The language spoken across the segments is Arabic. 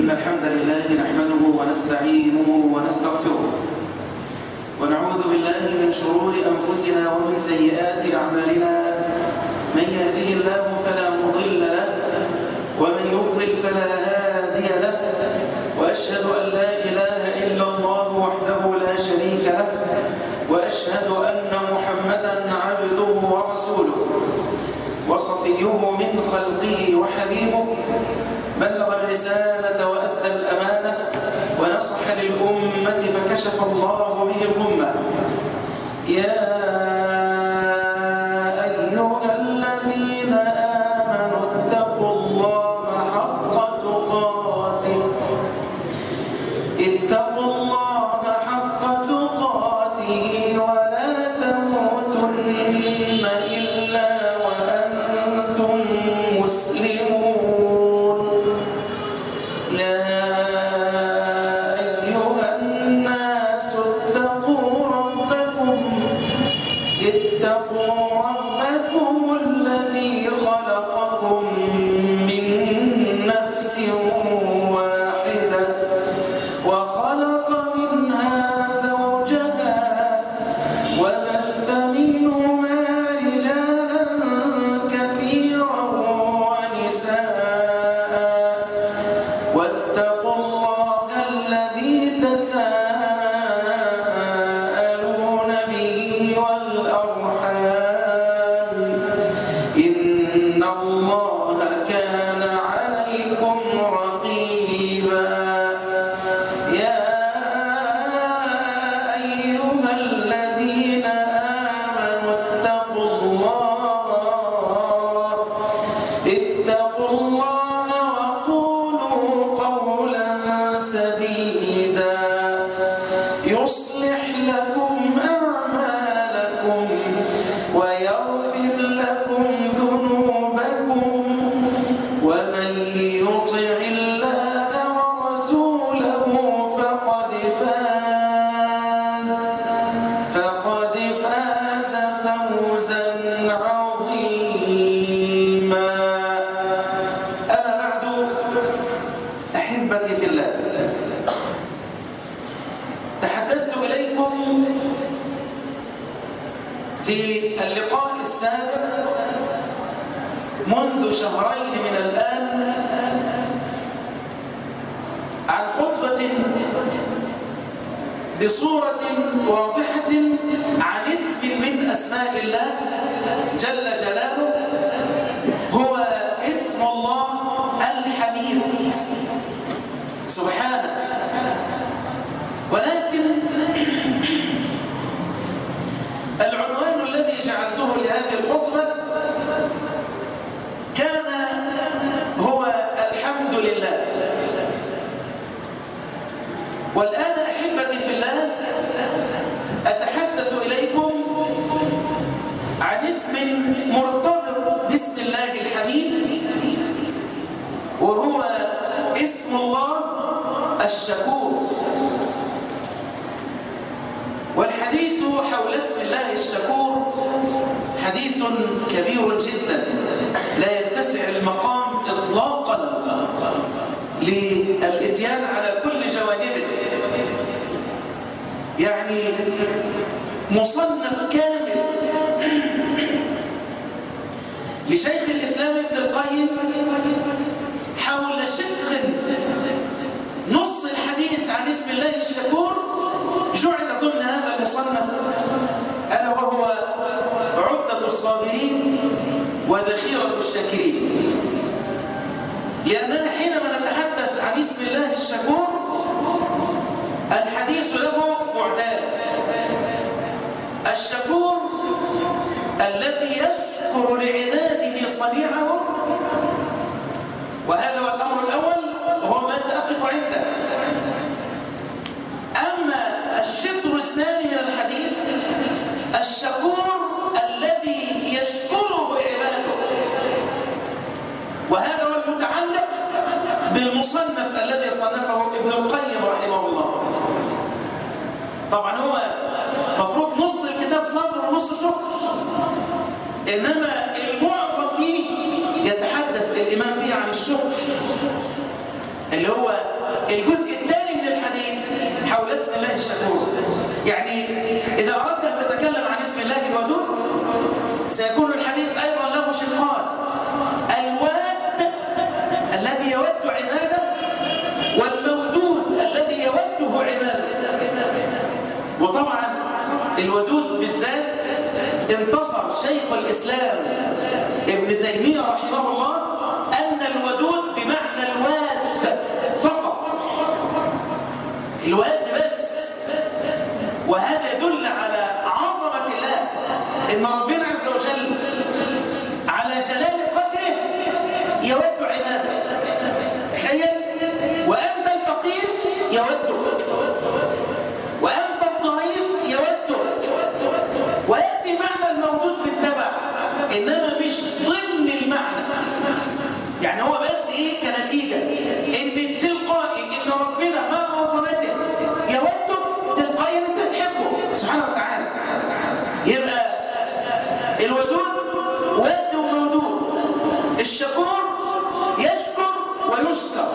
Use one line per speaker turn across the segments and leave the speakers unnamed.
إن الحمد لله نحمده ونستعينه ونستغفره ونعوذ بالله من شرور أنفسنا ومن سيئات أعمالنا. من يهده الله فلا مضل له ومن يضلل فلا هادي له، وأشهد أن لا إله إلا الله وحده لا شريك له، وأشهد أن محمدًا عبده ورسوله وصفيه من خلقه وحبيبه، بلغ الرسالة وأدى الأمانة ونصح للأمة فكشف الله به الغمة. يا أيها الذين آمنوا اتقوا الله حق تقاته ولا تموتن إلا وأنتم مسلمون. يا أيها الناس اتقوا ربكم الذي خلقكم من نفس واحدة وخلق منها زوجها وبث منهما رجالا كثيرا ونساء، واتقوا الله الذي تساءلون به والأرحام، إن الله كان عليكم رقيبا. يا أيها الذين آمنوا اتقوا الله وقولوا قولا سديدا يصلح لكم أعمالكم ويغفر لكم ذنوبكم، ومن يطع الله ورسوله فقد فاز فوزا عظيما. أما بعد، أحبتي في الله، تحدثت إليكم في اللقاء السابق منذ شهرين من الآن عن خطبة بصورة واضحة عن اسم من أسماء الله جل جلاله، هو اسم الله الحميد سبحانه. ولكن العنوان الذي جعلته لهذه الخطبة كان هو الحمد لله. والآن أحبتي في الله، أتحدث إليكم عن اسم مرتبط باسم الله الحميد، وهو اسم الله الشكور. والحديث حول اسم الله الشكور حديث كبير جدا، لا يتسع المقام إطلاقا للإتيان على كل جوانبه. يعني مصنف كامل لشيخ الإسلام ابن القيم حول شق نص الحديث عن اسم الله الشكور جعل ضمن هذا المصنف، ألا وهو عدة الصابرين وذخيرة الشاكرين. لأننا حينما نتحدث عن اسم الله الشكور الحديث له بعدان: الشكور الذي يشكر لعباده صنيعه، وهذا هو الأمر الأول وهو ما سأقف عنده. أما الشطر الثاني من الحديث الشكور الذي يشكره عباده، وهذا هو المتعلق بالمصنف الذي صنفه ابن القيم رحمه الله. طبعا هو مفروض نص الكتاب صبر ونص شكر، إنما المعظم فيه يتحدث الإمام فيه عن الشكر اللي هو الجزء الثاني من الحديث حول اسم الله الشكور. يعني إذا أردت أن تتكلم عن اسم الله الودود سيكون الحديث أيضا له شقان: الواد الذي يود عباده، والمودود الذي يوده عباده. وطبعا الودود بالذات انتصر شيخ الإسلام ابن تيمية رحمه الله أن الودود بمعنى الواد فقط، الواد بس. وهذا يدل على عظمة الله، إن ربنا عز وجل على جلال قدره يود عباده. تخيل، وأنت الفقير يودك، وأنت الضعيف يودك، ويأتي معنى الموجود بالتبع، إنما مش ضمن المعنى. يعني هو بس إيه كنتيجة إن تلقائي إن ربنا مع عظمته يودك تلقائيا أنت تحبه سبحانه وتعالى. يبقى الودود واد ومودود، الشكور يشكر ويشكر.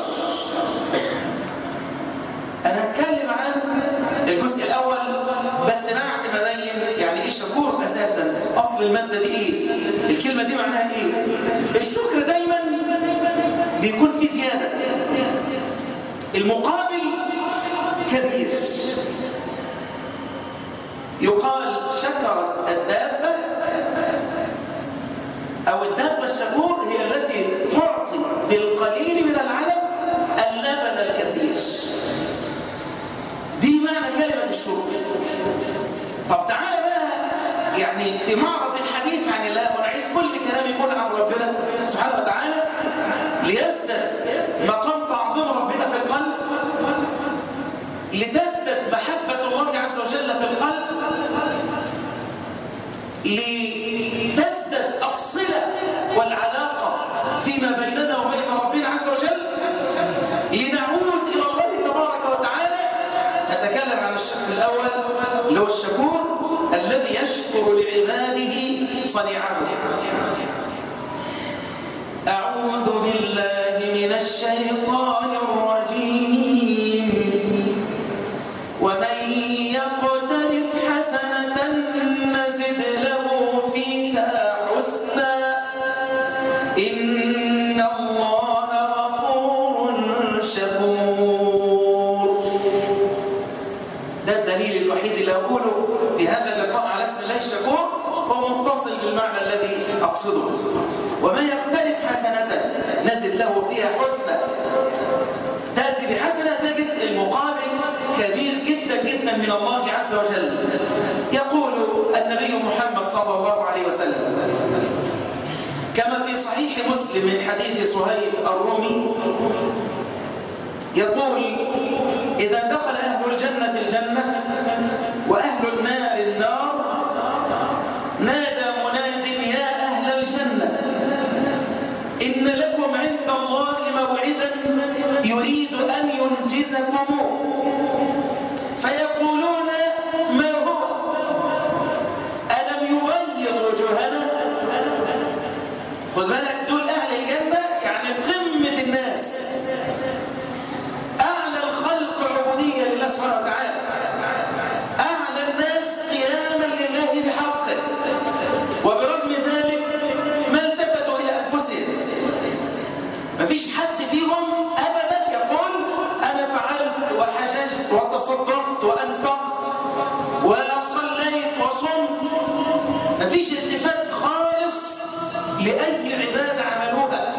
أنا هتكلم عن الجزء الأول بس بعد ما أبين يعني إيه شكور أساساً، أصل المادة دي إيه، الكلمة دي معناها إيه. الشكر دايماً بيكون في زيادة، المقابل كبير. يقال شكرت الدابة، أو الدابة الشكور هي التي تعطي بالقليل من العلف اللبن الكثير. دي معنى كلمة الشكر. طب تعالى بقى يعني في معرض الحديث عن الله، وانا عايز كل كلام يكون عن ربنا سبحانه وتعالى ليثبت مقام تعظيم ربنا في القلب، لتثبت محبة الله عز وجل في القلب، لتثبت الصلة والعلاقة فيما بيننا وبين ربنا عز وجل، لنعود إلى الله تبارك وتعالى. نتكلم عن الشق الأول اللي هو الشكور الذي يشكر لعباده صنيعه. أعوذ بالله من الشيطان الرجيم. ومن يقترف حسنة نزد له فيها حسنا إن الله غفور شكور. ده الدليل الوحيد اللي أقوله في هذا اللقاء على اسم الله الشكور، هو متصل بالمعنى الذي أقصده. ومن يقترف حسنة نزد له فيها حسنة. تأتي بحسنة تجد المقابل كبير جدا جدا من الله عز وجل. يقول النبي محمد صلى الله عليه وسلم كما في صحيح مسلم من حديث صهيب الرومي، يقول: إذا دخل أهل الجنة الجنة وأهل النار النار نادى مناد: يا أهل الجنة إن لكم عند الله موعدا يريد أن ينجزكم. فيقولون: ما هو؟ ألم يبيض وجوهنا؟ خذ بالك، دول أهل الجنة يعني قمة الناس، أعلى الخلق عبودية لله سبحانه وتعالى، أعلى الناس قياما لله بحقه. وبرغم ذلك ما التفتوا إلى أنفسهم. مفيش حد فيهم أبدا يقول: أنا فعلت وحججت وتصدقت وأنفقت وصليت وصمت. مفيش التفات خالص لأي عبادة عملوها،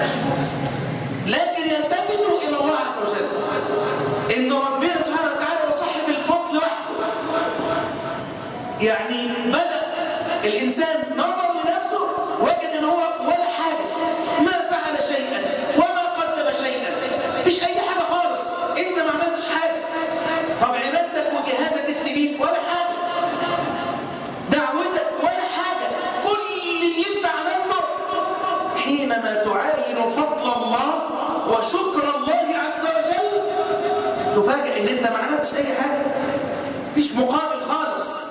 لكن يلتفتوا إلى الله عز وجل، إن ربنا سبحانه وتعالى وصاحب الفضل وحده. يعني بدأ الإنسان نظر لنفسه وجد إن هو ولا حاجة، ما فعل شيئا وما قدم شيئا، مفيش أي حاجة خالص، أنت ما عملتش حاجة. طب عبادتك وجهادك السنين ولا حاجة، دعوتك ولا حاجة، كل اللي أنت عملته حينما تعاين فضل الله وشكر الله عز وجل تفاجئ إن أنت ما عملتش أي حاجة، مفيش مقابل خالص.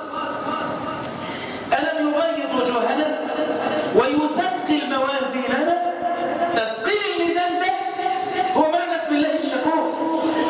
ألم يبيض وجوهنا ويثقل موازيننا. تثقيل الميزان ده هو معنى اسم الله الشكور.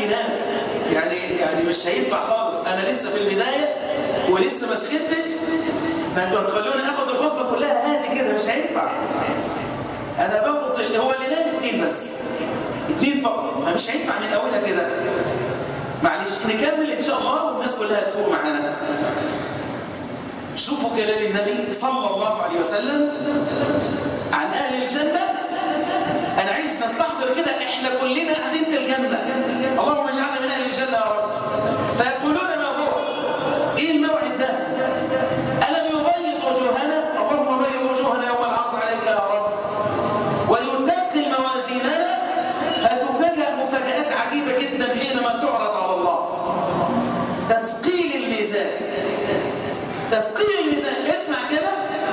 ينام، يعني مش هينفع خالص، انا لسه في البدايه ولسه ما سخنتش، فانتوا هتخلوني اخد الخطبه كلها هادي كده، مش هينفع. انا ببطل، هو اللي نام 2 بس، 2 فقط، فمش هينفع من اولها كده. معلش نكمل ان شاء الله والناس كلها تفوق معانا. شوفوا كلام النبي صلى الله عليه وسلم عن اهل الجنه. انا عايز نستحضر كده احنا كلنا قاعدين في الجنه، اللهم اجعلنا من اهل الجنه يا رب. فيقولون ما هو؟ ايه الموعد ده؟ الم يبيض وجوهنا؟ اللهم بيض وجوهنا يوم العرض عليك يا رب. ويثقل موازيننا. هتفاجأ مفاجآت عجيبه جدا حينما تعرض على الله. تثقيل الميزان، تثقيل الميزان. اسمع كده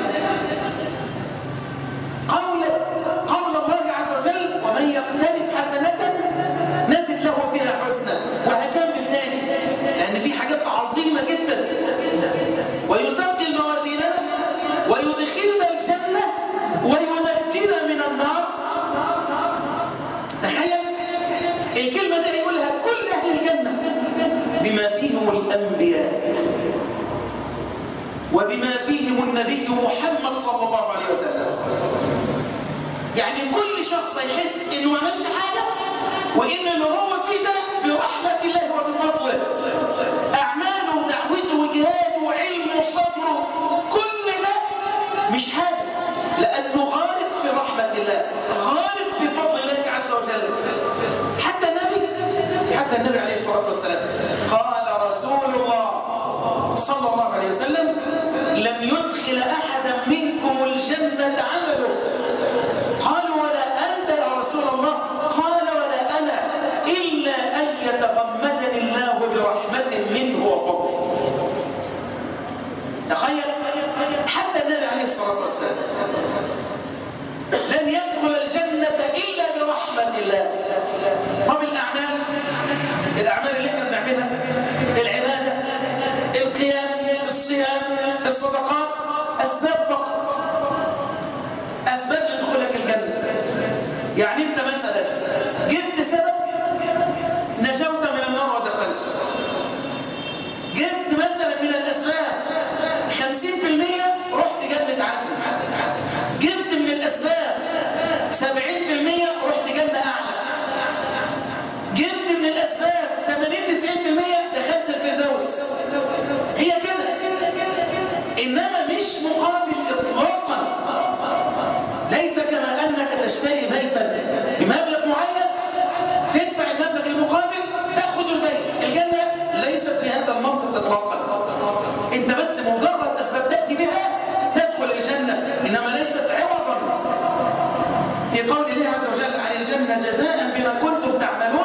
قول الله عز وجل: ومن يقترف حسنة نزد له فيها حسنة. وهكمل تاني لأن في حاجات عظيمة جدا. ويثقل موازيننا ويدخلنا الجنة وينجينا من النار. تخيل الكلمة دي يقولها كل أهل الجنة بما فيهم الأنبياء وبما فيهم النبي محمد صلى الله عليه وسلم. يعني كل شخص يحس انه ما عملش حاجه، وان اللي هو فيه ده برحمه الله وبفضله. اعماله ودعوته وجهاده وعلمه وصبره كل ده مش حاجه، لانه غارق في رحمه الله، غارق في فضل الله عز وجل. حتى النبي عليه الصلاه والسلام قال رسول الله صلى الله عليه وسلم: لم يدخل أحدا منكم الجنة عمله. قالوا: ولا أنت يا رسول الله؟ قال: ولا أنا، إلا أن يتغمدني الله برحمة منه وفضل. تخيل حتى النبي عليه الصلاة والسلام لن يدخل الجنة إلا برحمة الله. طب الأعمال اللي احنا بنعملها، العبادة، القيام، الصيام، الصدقات، أسباب فقط، أسباب لدخولك الجنة. يعني أنت مثلا جبت سبب نجوت من النار ودخلت، جبت مثلا من الأسباب 50% رحت جنة عدن، جبت من الأسباب 70% رحت جنة أعلى، جبت من الأسباب 80-90% دخلت الفردوس. هي كده، إنما مش مقابل إطلاقا. ليس كما أنك تشتري بيتا بمبلغ معين، تدفع المبلغ المقابل تأخذ البيت. الجنة ليست بهذا المنطق إطلاقا. أنت بس مجرد أسباب تأتي بها تدخل الجنة، إنما ليست عوضا. في قول الله عز وجل عن الجنة: جزاء بما كنتم تعملون.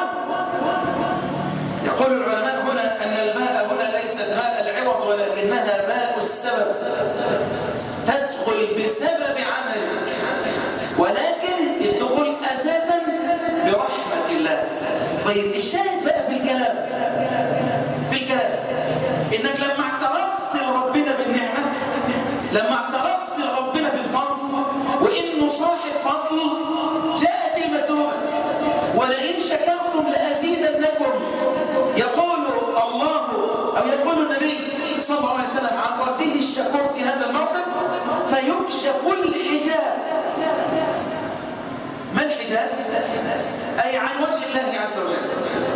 يقول العلماء هنا أن الماء هنا ليست ماء العوض، ولكنها ماء السبب. تدخل بسبب عملك، ولكن الدخول أساسا برحمة الله. طيب الشاهد بقى في الكلام إنك لما اعترفت لربنا بالنعمة، لما اعترفت لربنا بالفضل وإنه صاحب فضل، جاءت المثوبة: ولئن شكرتم لأزيدنكم. يقول الله أو يقول النبي صلى الله عليه وسلم عن ربه الشكور في هذا الموقف: فيكشف الحجاب. ما الحجاب؟ أي عن وجه الله عز وجل.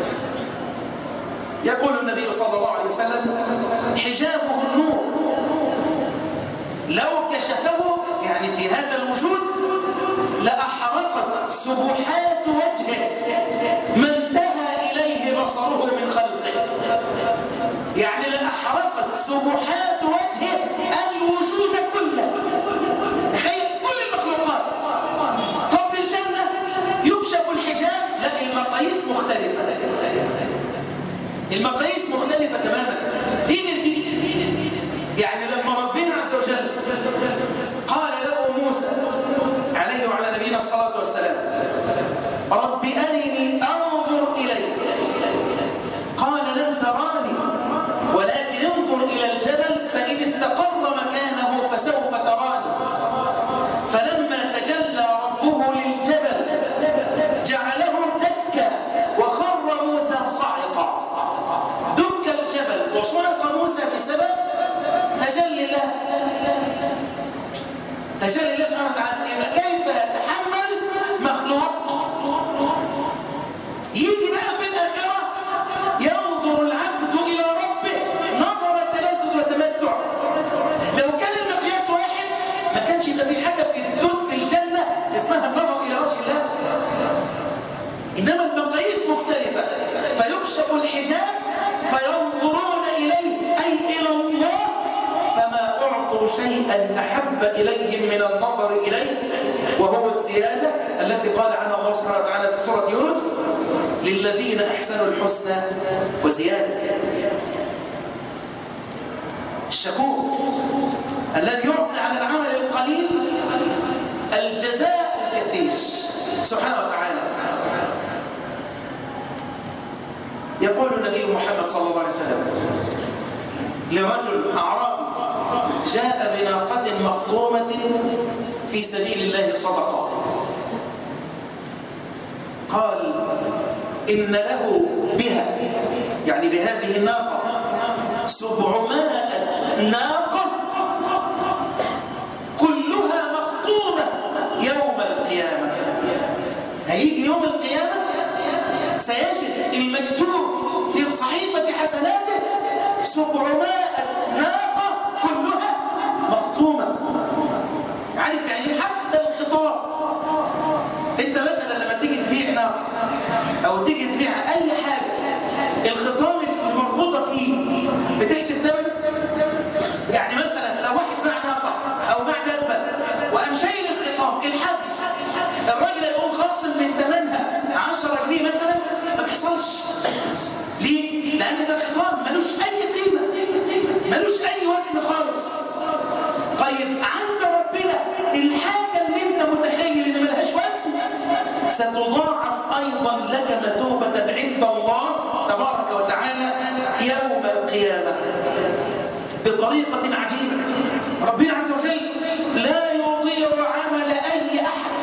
يقول النبي صلى الله عليه وسلم: حجابه النور، لو كشفه يعني في هذا الوجود لأحرقت سبحات وجهه ما انتهى إليه بصره من خلقه. يعني لأحرقت سبحات وجهه الوجود كله. تخيل كل المخلوقات. طب في الجنة يكشف الحجاب، لا، المقاييس مختلفة، المقاييس مختلفة تماما. دين. يعني لما ربنا عز وجل قال له موسى عليه وعلى نبينا الصلاة والسلام: رب أرني أنظر إليك، قال: لن تراني ولكن انظر إلى الجبل فإن استقر مكانه فسوف تراني. فلما تجلى ربه للجبل جعله دكا وخر موسى صعقا. سبحانه وتعالى. يبقى كيف يتحمل مخلوق؟ يجي بقى في الآخرة ينظر العبد إلى ربه نظر التلذذ والتمتع. لو كان المقياس واحد ما كانش يبقى في حاجة في الجنة اسمها النظر إلى وجه الله. إنما المقاييس مختلفة، فيكشف الحجاب فينظرون إليه أي إلى الله، فما أعطوا شيئا أحب إليهم من النظر إليه، وهو الزيادة التي قال عنها الله سبحانه وتعالى في سورة يونس: للذين أحسنوا الحسنى وزيادة. الشكور الذي يعطي على العمل القليل الجزاء الكثير سبحانه وتعالى. يقول النبي محمد صلى الله عليه وسلم لرجل أعرابي جاء بناقة مخطومة في سبيل الله صدقة، قال: إن له بها، يعني بهذه الناقة، 700 ناقة كلها مخطومة يوم القيامة. هيجي يوم القيامة سيجد المكتوب في صحيفة حسناته 700 ناقة كلها مخطومة. عارف يعني حتى الخطاب، انت مثلا لما تيجي تبيع ناقة او تيجي تبيع اي حاجة، الخطام اللي مربوطة فيه بتحسب ثمنه. يعني مثلا لو واحد باع ناقة او باع دابة وقام شايل الخطام الحبل، الراجل يقوم خاصم من ثمنها 10 جنيه مثلا، ما بيحصلش. ليه؟ لأن ده خطام ملوش أي قيمة، ملوش أي وزن خالص. طيب عند ربنا الحاجة اللي انت متخيل ان ملهاش وزن ستضاعف أيضا لك مثوبة عند الله تبارك وتعالى يوم القيامة بطريقة عجيبة. ربنا عز وجل لا يضيع عمل أي أحد.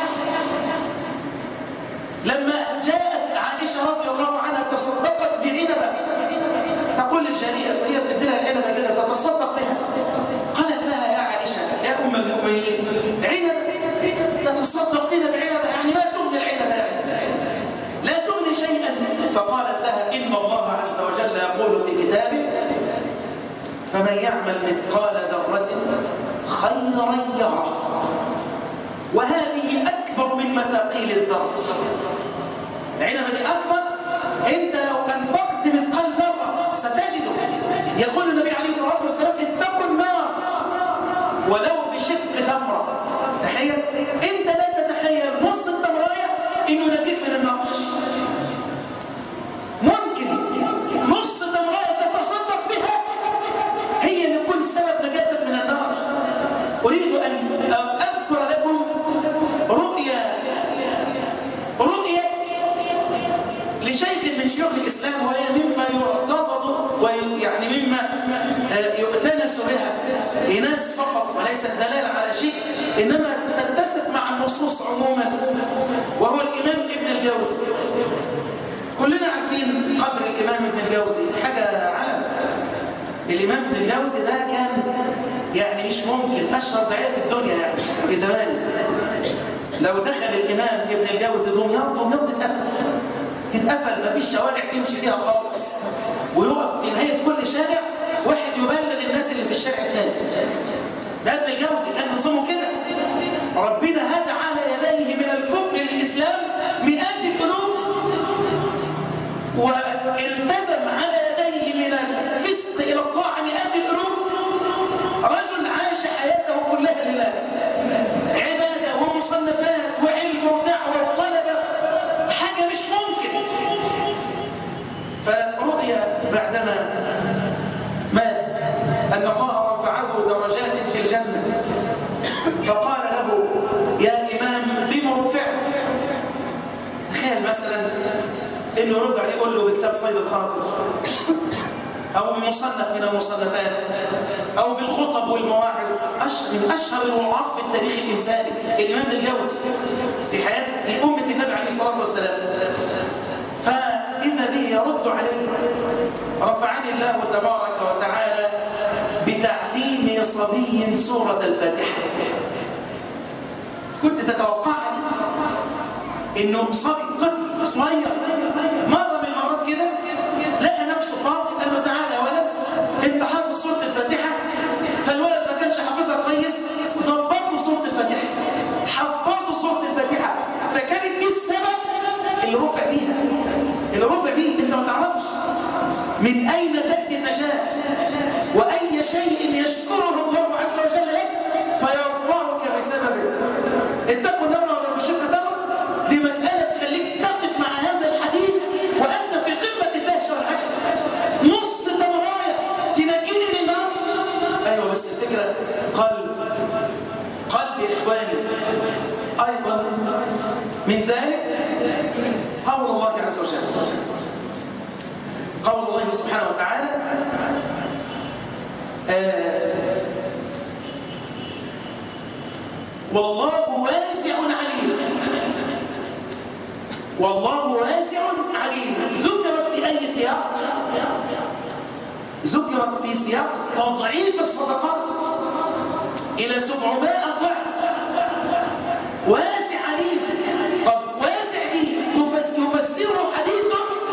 لما جاءت عائشة رضي الله عنها تصدقت بعنبة، تقول للجارية وهي بتديلها العنبة كده تتصدق بها، قالت لها: يا عائشة يا أم المؤمنين، عنبة تتصدقين بعنبة؟ يعني ما تغني العنبة، لا تغني شيئا. فقالت لها: إن الله عز وجل يقول في كتابه: فمن يعمل مثقال ذرة خيرا يره. وهذه أكبر من مثاقيل الذرة. العنبة دي أكبر، أنت لو أنفقت مثقال ذرة ستجده. يقول النبي عليه الصلاة والسلام: اتقوا النار ولو بشق تمرة. تخيل، أنت لا تتخيل نص التمراية إنه ينجيك من النار. ممكن نص تمراية تتصدق بها هي اللي تكون سبب نجاتك من النار. أريد أن أذكر لكم رؤية لشيخ من شيوخ الإسلام، وهي مما يرتبط ويعني مما يؤتنس بها لناس فقط وليست دلالة على شيء، إنما تتسق مع النصوص عموما، وهو الإمام ابن الجوزي. كلنا عارفين قدر الإمام ابن الجوزي، حاجة علم. الإمام ابن الجوزي ده كان يعني مش ممكن أشهر داعية في الدنيا يعني في زمانه. لو دخل الإمام ابن الجوزي دمياط تتقفل، ما فيش شوارع تمشي فيها خالص، ويقف في نهاية كل شارع واحد يبلغ الناس اللي في الشارع الثاني. ده ابن الجوزي كان نظامه كده. ربنا هدى على يديه من الكفر للإسلام مئات الألوف، والتزم على يديه من الفسق إلى الطاعة مئات الألوف. رجل عاش حياته كلها لله، عبادة ومصنفات وعلم ودعوة وطلبة، حاجة مش ممكن. فرؤيا بعدما مات أن الله رفعه درجات في الجنة، فقال له: يا إمام بما رفعت؟ تخيل مثلا إنه يرد عليه يقول له بكتاب صيد الخاطر، أو بمصنف من المصنفات، أو بالخطب والمواعظ، من أشهر الوعاظ في التاريخ الإنساني الإمام الجوزي في أمة النبي عليه الصلاة والسلام. فإذا به يرد عليه: رفعني الله تبارك وتعالى بتعليم صبي سورة الفاتحة. كنت تتوقعها دي؟ إنه صبي طفل صغير مرة من المرات كده لقى نفسه فاضي، قال له تعالى يا ولد أنت حافظ سورة الفاتحة. فالولد ما كانش حافظها كويس، ظبط له سورة الفاتحة، حفظه سورة الفاتحة، فكانت دي السبب اللي رفع بيها، اللي رفع بيه. أنت ما تعرفش من أين تأتي النجاة وأي شيء يشكره الله عز وجل لك فيرفعك بسببه. اتقوا النار ولو بشق تمر، دي مسألة تخليك تقف مع هذا الحديث وأنت في قمة الدهشة والعجب. نص تمراية تنجيني من النار. أيوة بس الفكرة قلب يا إخواني. أيضا من ذلك قول الله عز وجل، قول الله سبحانه وتعالى والله واسع عليم. والله واسع عليم ذكرت في أي سياق؟ ذكرت في سياق تضعيف الصدقات إلى 700 ضعف. واسع عليم. طب واسع دي يفسره حديث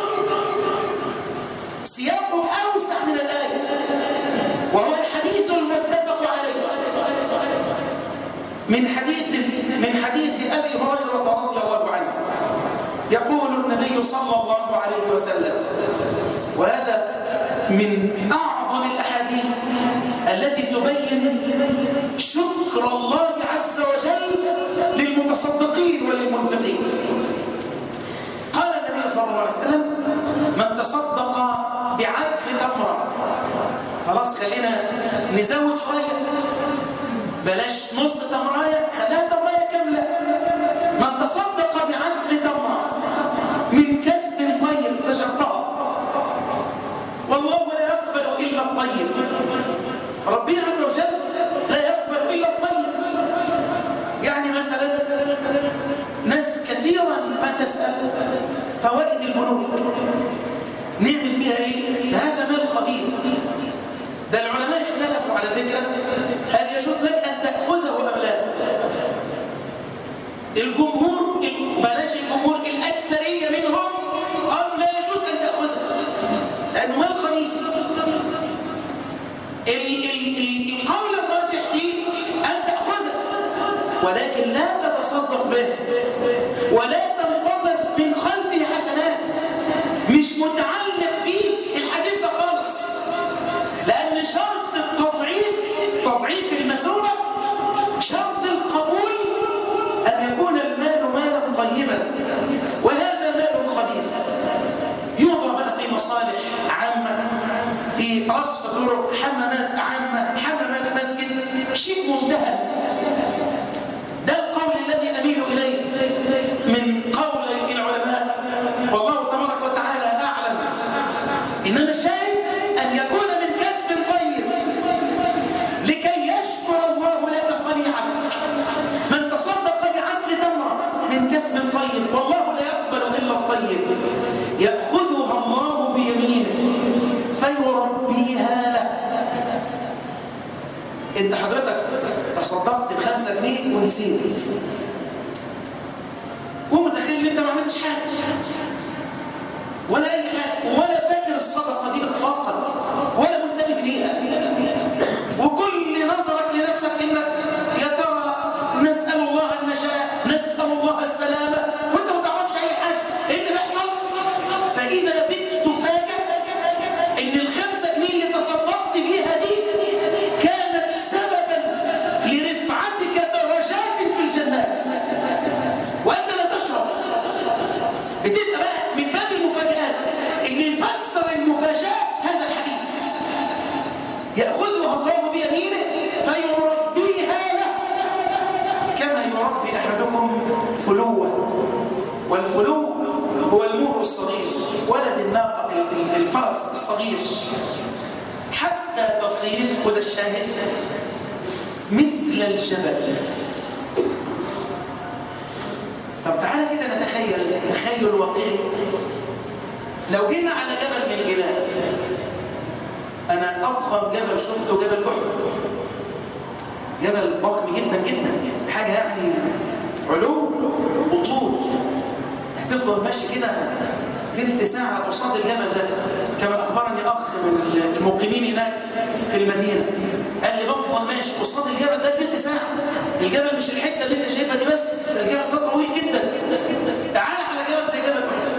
سياقه أوسع من الآية، وهو الحديث المتفق عليه من حديث أبي هريرة رضي الله عنه. يقول النبي صلى الله عليه وسلم، وهذا من أعظم الأحاديث التي تبين شكر الله عز وجل للمتصدقين وللمنفقين. قال النبي صلى الله عليه وسلم: من تصدق بعدل تمرة، خلاص خلينا نزود شوية، بلاش نص تمراية، خليها تمراية كاملة. من تصدق بعدل تمرة من كسب طيب فجرها، والله لا يقبل إلا الطيب. ربنا عز وجل لا يقبل إلا الطيب. يعني مثلا ناس كثيرا ما تسأل فوائد البنوك نعمل فيها ايه؟ هذا مال خبيث. ده العلماء اختلفوا على فكرة هل يجوز لك أن تأخذه أم لا؟ الجمهور، بلاش الجمهور، الأكثرية منهم قالوا لا يجوز أن تأخذه لأنه مال خبيث. القول الراجح فيه أن تأخذه، ولكن لا تتصدق به ولا تنتظر من خلفه حسنات. مش متعلق به الحديث ده خالص، لأن شرط تضعيف المسؤولة، شرط القبول أن يكون المال مالا طيبا، وهذا مال خبيث يوضع بقى في مصالح عامة، في رصف طرق، حمامات عامة، حمامات مسجد، شيء منتهى. ده القول الذي أميل إليه من قول العلماء، والله تبارك وتعالى أعلم. إنما الشاهد أن يكون من كسب طيب لكي يشكر الله لك صنيعك. من تصدق بعدل تمرة من كسب طيب والله لا يقبل إلا الطيب، يأخذها الله بيمينه فيربيها له. انت حضرتك تصدقت ب5 جنيه ونسيت، ومتخيل ان انت ما عملتش حاجه ولا اي حاجه، ولا فاكر الصدقه دي اطلاقا، ولا منتبه ليها، وكل نظرك لنفسك انك يا ترى نسال الله النجاه، نسال الله السلامه، وانت ما تعرفش اي حاجه. ايه اللي بيحصل؟ فاذا بت تفاجئ ان ال5 جنيه اللي تصدقت بيها دي كانت سببا لرفعتك درجات في الجنات وانت لا تشعر. بتبقى بقى من باب المفاجآت اللي يفسر المفاجأة هذا الحديث. يأخذها الله بيمينه فيربيها له كما يربي أحدكم فلوة. والفلو هو المهر الصغير، ولد الناقة، الفرس الصغير، حتى تصير، وده الشاهد، مثل الجبل. طب تعالى كده نتخيل تخيل واقعي. لو جينا على جبل من الجبال، أنا أضخم جبل شفته جبل أحد، جبل ضخم جدا جدا، حاجة يعني علو وطول. هتفضل ماشي كده تلت ساعة قصاد الجبل ده، كما أخبرني أخ من المقيمين هناك في المدينة، قال لي بفضل ماشي قصاد الجبل ده تلت ساعة. الجبل مش الحتة اللي انت شايفها دي بس، الجبل ده طويل جدا. تعال على جبل زي جبل أحد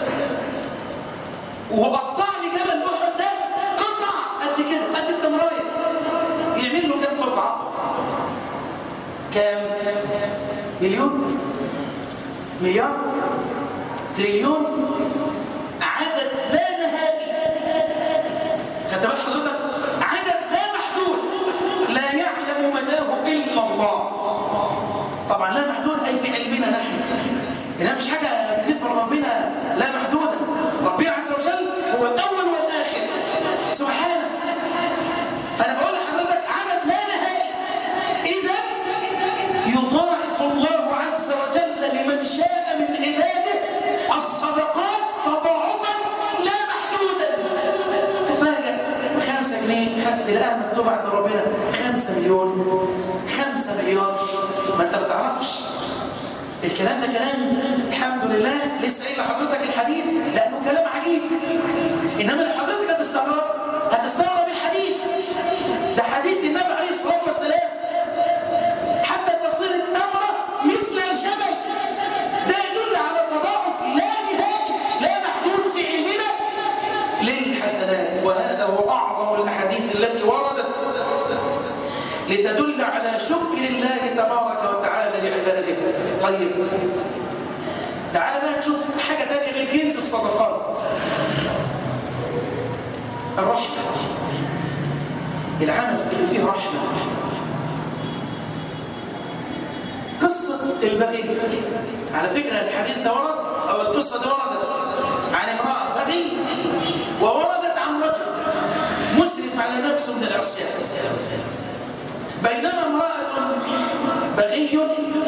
وقطع لي جبل أحد ده قطع قد كده، قد التمراية. يعمل له كام قطعة؟ كام؟ مليون؟ مليار؟ تريليون؟ عدد لا نهائي. خدت بال حضرتك؟ عدد لا محدود لا يعلم مداه الا الله. طبعا لا محدود اي في علمنا نحن، انها مش حاجه بالنسبه لربنا لا محدوده. ربنا عز وجل هو الاول والاخر سبحانه. فانا بقول لحضرتك عدد لا نهائي. اذا يضاعف الله عز وجل لمن شاء من عباده الصدقات تضاعفا لا محدودا. تفاجأ 5 جنيه تلاقيها مكتوبة عند ربنا 5 مليون 5 مليار. ما انت ما تعرفش الكلام ده كلام الحمد لله لسه قايل لحضرتك الحديث لانه كلام عجيب. انما لو حضرتك هتستغرب الحديث ده، حديث النبي عليه الصلاه والسلام. حتى تصير التمره مثل الجبل، ده يدل على تضاعف لا نهائي لا محدود في علمنا للحسنات. وهذا هو اعظم الاحاديث التي وردت لتدل على شكر الله تبارك وتعالى لعباده. طيب تعال بقى نشوف حاجه ثانيه غير جنس الصدقات. الرحمه، العمل اللي فيه رحمه. قصه البغي، على فكره الحديث ده ورد او القصه دي وردت عن امراه بغي، ووردت عن رجل مسرف على نفسه من العصيان. بينما امرأة بغي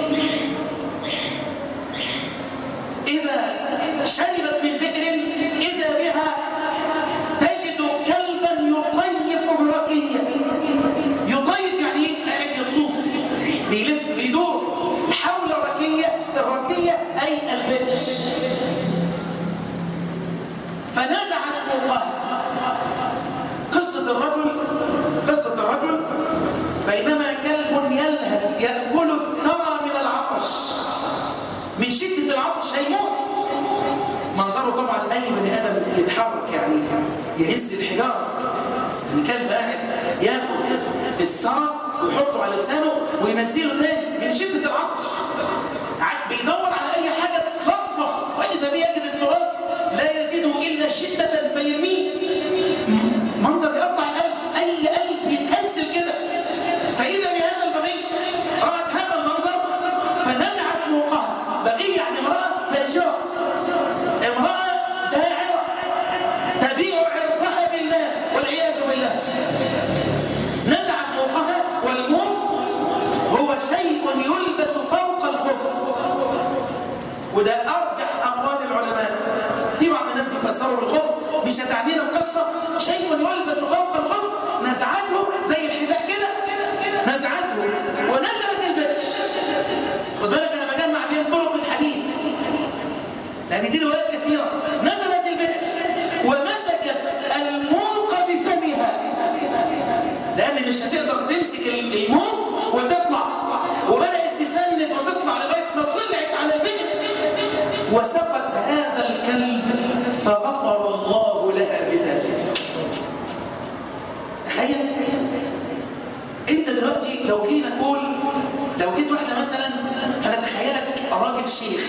إذا شربت من بئر إذا بها تجد كلبا يطيف الرقية. يطيف يعني قاعد يطوف بيلف بيدور حول الرقية. الرقية أي البئر. فنزعت فوقها. قصة الرجل بينما كلب يلهث يأكل الثرى من العطش، من شدة العطش هيموت. منظره طبعا أي بني آدم يتحرك، يعني يهز الحجارة. يعني كلب قاعد ياخد الثرى ويحطه على لسانه وينزله تاني من شدة العطش. بيدور على أي حاجة تلطف، فإذا بيجد التراب لا يزيده إلا شدة فيرميه. منظر يقطع القلب، أي قلب يتهزل كده. فإذا بهذا البغي رأت هذا المنظر فنزعت موقها. بغي يعني امرأة فاجرة، امرأة داعرة تبيع عرضها بالله والعياذ بالله. نزعت موقها، والموق هو شيء يلبس فوق الخف، وده أرجح أقوال العلماء. في بعض الناس بيفسروا بالخف، مش هتعنينا القصة. شيء يلبس فوق الخف، نزعته زي الحذاء كده، نزعته ونزلت البئر. خد بالك انا بجمع بين طرق الحديث لان دي روايات كثيره. نزلت البئر ومسكت الموق بفمها، لان مش هتقدر تمسك الموق وتطلع، وبدات تسلف وتطلع لغايه ما طلعت على البئر وسقت هذا الكلب فغفر الله لها بذلك. تخيل انت دلوقتي لو جينا نقول، لو جيت واحده مثلا هنتخيلك راجل شيخ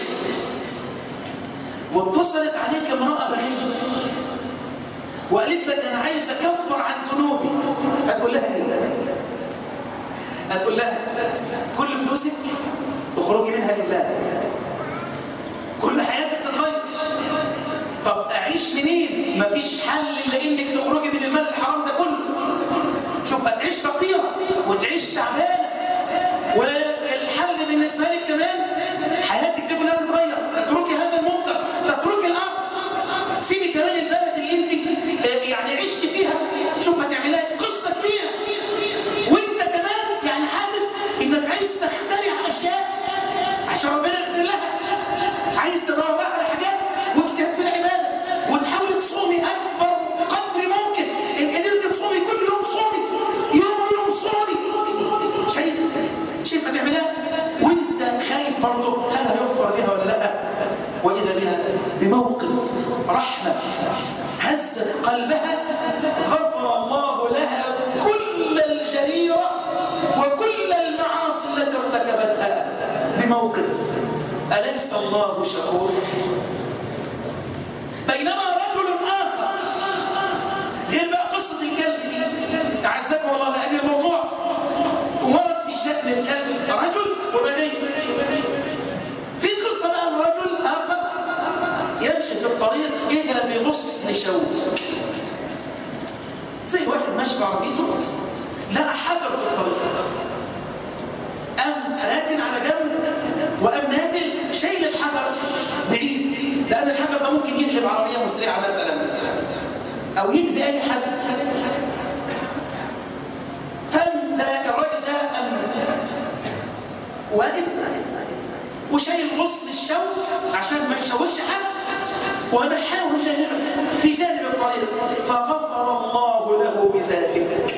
واتصلت عليك امراه بغيه وقالت لك انا عايز اكفر عن ذنوبي، هتقول لها ايه؟ هتقول لها كل فلوسك اخرجي منها لله، كل حياتك تتغير. طب اعيش منين؟ مفيش حل الا انك تخرجي من المال الحرام ده كله. شوف هتعيش فقيرة وتعيش تعبانة، والحل بالنسبة لك كمان حياتك دي كلها تتغير. تتركي هذا المنكر، تتركي الأرض، سيبي كمان البلد اللي انت يعني عشت فيها. شوف هتعملها قصة كبيرة، وانت كمان يعني حاسس انك عايز تخترع اشياء عشان ربنا يغفر لها. عايز تدور بقى على حاجات واجتهاد في العبادة وتحاولي تصومي أكبر قدر ممكن. إن قدرت تصومي كل يوم صومي، يوم صومي. شايف هتعملها وانت خايف برضه هل هيغفر بها ولا لا؟ وإذا بها بموقف رحمة هزت قلبها غفر الله لها كل الجريرة وكل المعاصي التي ارتكبتها بموقف. أليس الله شكور؟ بينما رجل آخر غير بقى قصة الكلب دي أعزكم الله، لأن الموضوع ورد في شأن الكلب رجل وبغي. في قصة بقى رجل آخر يمشي في الطريق إذا بغصن شوك، زي واحد ماشي بعربيته لقى حجر في الطريق، قام راكن على جنب وقام نازل شايل الحجر بعيد، لأن الحجر ده ممكن يقلب عربية مسرعة مثلا أو يجزي أي حد. الراجل ده قام واقف وشايل غصن الشوك عشان ما يشوكش حد، ونحاه في جانب الطريق، فغفر الله له بذلك.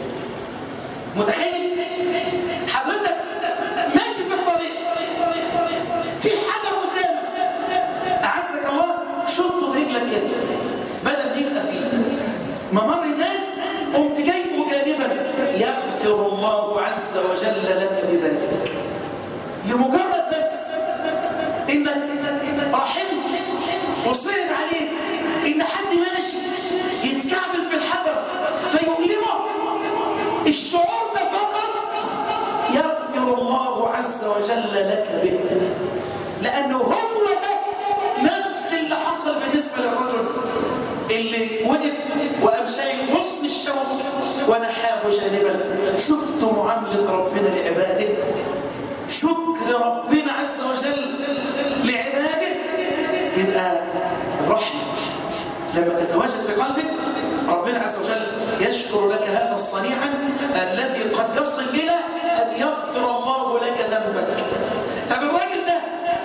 متخيل حضرتك ماشي في الطريق في حجر قدامك، أعزك الله شطه في رجلك كده، بدل يبقى فيه ممر الناس قمت جايبه جانبا، يغفر الله عز وجل لك بذلك، لمجرد بس انك رحمت وصعب عليك ان حد ماشي يتكعبل في الحجر فيؤلمه. الشعور ده فقط يغفر الله عز وجل لك به، لانه هو ده نفس اللي حصل بالنسبه للرجل اللي وقف وقام شايل غصن الشوك ونحاه جانبا. شفتوا معامله ربنا لعباده؟ شكر ربنا عز وجل لعباده. يبقى الرحمة لما تتواجد في قلبك ربنا عز وجل يشكر لك هذا الصنيع الذي قد يصل إلى أن يغفر الله لك ذنبك. طب الراجل ده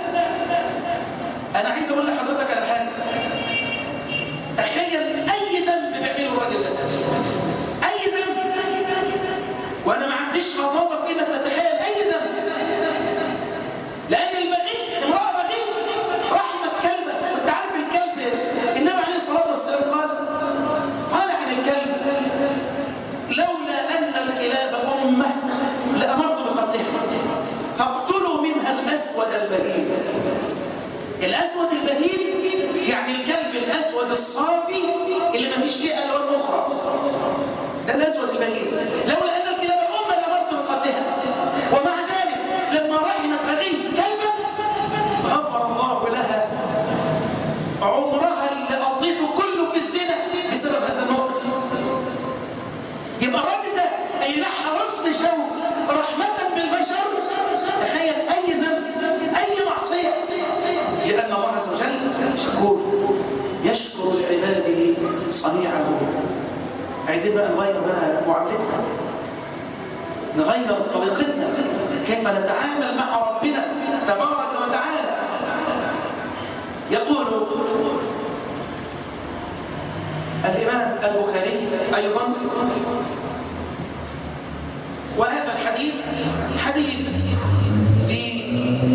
أنا عايز أقول لحضرتك على حاجة، تخيل أي ذنب بيعمله الراجل ده، أي ذنب، وأنا ما عنديش غضاضة في إنك تتخيل أي ذنب، لأن البغي امرأة بغي رحمت كلبة. وأنت عارف الكلب النبي عليه الصلاة والسلام قال عن الكلب لولا أن الكلاب أمة لأمرت بقتلها فاقتلوا منها الأسود البهيم. الأسود البهيم يعني الكلب الأسود الصافي اللي ما فيش فيه ألوان أخرى، ده الأسود البهيم. لولا أن الكلاب أمة لأمرت بقتلها، ومع ذلك لما رحمت بغي كلبة غفر الله لها عمرها اللي قضيته كله في الزنا بسبب هذا الموقف. يبقى الراجل ده أي نحى غصن شوك رحمة بالبشر. تخيل أي ذنب أي معصية، لأن الله عز وجل شكور يشكر لعباده صنيعه. عايزين بقى نغير بقى معاملتنا، نغير طريقتنا كيف نتعامل مع ربنا تبارك وتعالى. يقول الإمام البخاري أيضا، وهذا الحديث حديث في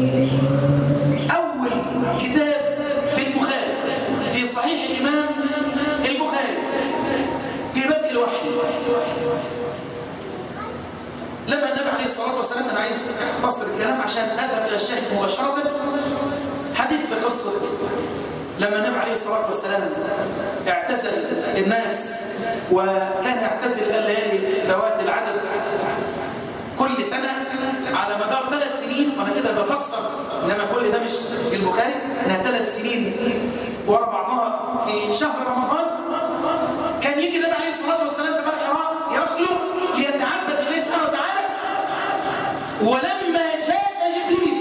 أول كتاب في البخاري، في صحيح الإمام البخاري في بدء الوحي. لما النبي عليه الصلاة والسلام، أنا عايز أختصر الكلام عشان أذهب إلى الشاهد مباشرة. حديث في قصة لما النبي عليه الصلاة والسلام اعتزل الناس، وكان يعتزل الليالي ذوات العدد كل سنة على مدار 3 سنين. فأنا كده بفسر، إنما كل ده مش في البخاري، إنها 3 سنين ورا بعضها في شهر رمضان. كان يجي النبي عليه الصلاة والسلام في غار حراء يخلو ليتعبد لله سبحانه وتعالى. ولما جاء جبريل